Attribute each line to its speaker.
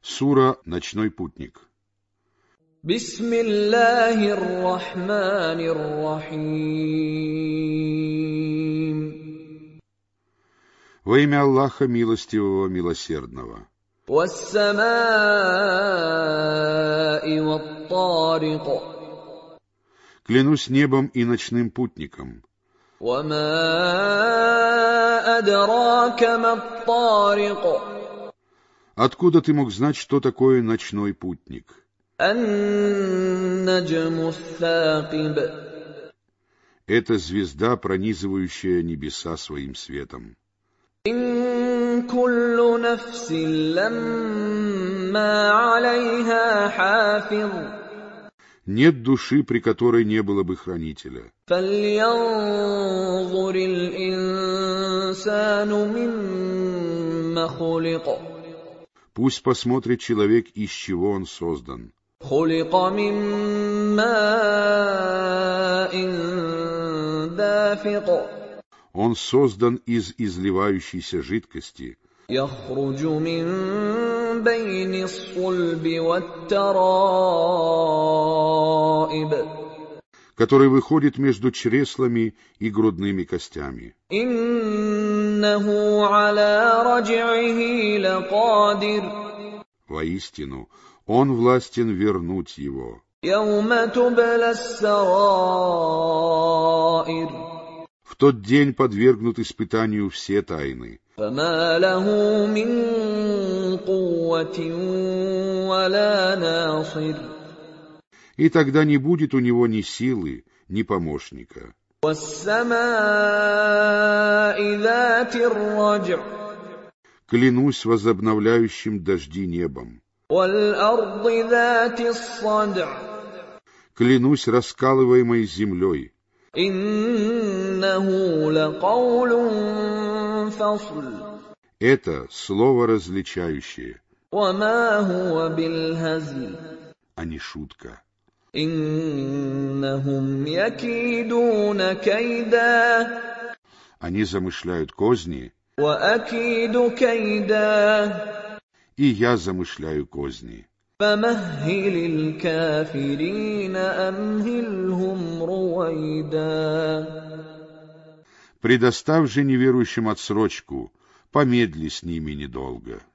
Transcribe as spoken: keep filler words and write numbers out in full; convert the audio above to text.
Speaker 1: Сура «Ночной путник».
Speaker 2: Бисмиллахир рахманир рахим.
Speaker 1: Во имя Аллаха Милостивого, Милосердного.
Speaker 2: Вас-самааи ват-тарик.
Speaker 1: Клянусь небом и ночным путником.
Speaker 2: Ва-ма адрака мат-тарик.
Speaker 1: Откуда ты мог знать, что такое ночной путник?
Speaker 2: Ан-наджму ас-саакиб.
Speaker 1: Это звезда, пронизывающая небеса своим светом.
Speaker 2: Ин куллу нафсин ламма алейха хафиз.
Speaker 1: Нет души, при которой не было бы хранителя.
Speaker 2: Фальянзурил инсану мимма хулик.
Speaker 1: Пусть посмотрит человек, из чего он создан.
Speaker 2: Хулика мин маин дафик.
Speaker 1: Он создан из изливающейся жидкости,
Speaker 2: Яхруджу мин байни ас-сульби ват-тараиб.
Speaker 1: который выходит между чреслами и грудными костями.
Speaker 2: Иннаху аля радж'ихи лакадир.
Speaker 1: Воистину, он властен вернуть его.
Speaker 2: Яума тубла ас-сараир.
Speaker 1: В тот день подвергнут испытанию все тайны.
Speaker 2: Фама лаху мин кувватин вала насир.
Speaker 1: И тогда не будет у него ни силы, ни помощника.
Speaker 2: Вас-самааи зати ар-радж'ь.
Speaker 1: Клянусь возобновляющим дожди небом.
Speaker 2: Вал-арди зати ас-сад'ь.
Speaker 1: Клянусь раскалываемой землей.
Speaker 2: Иннаху лакаулун фасл.
Speaker 1: Это слово различающее,
Speaker 2: Вама хуа бил-хазл.
Speaker 1: а не шутка.
Speaker 2: Иннахум якидуна кайда.
Speaker 1: Они замышляют козни,
Speaker 2: Ва акиду кайда.
Speaker 1: и я замышляю козни.
Speaker 2: Фамаххилил кафирина амхилхум руайда.
Speaker 1: Предоставь же неверующим отсрочку, помедли с ними недолго.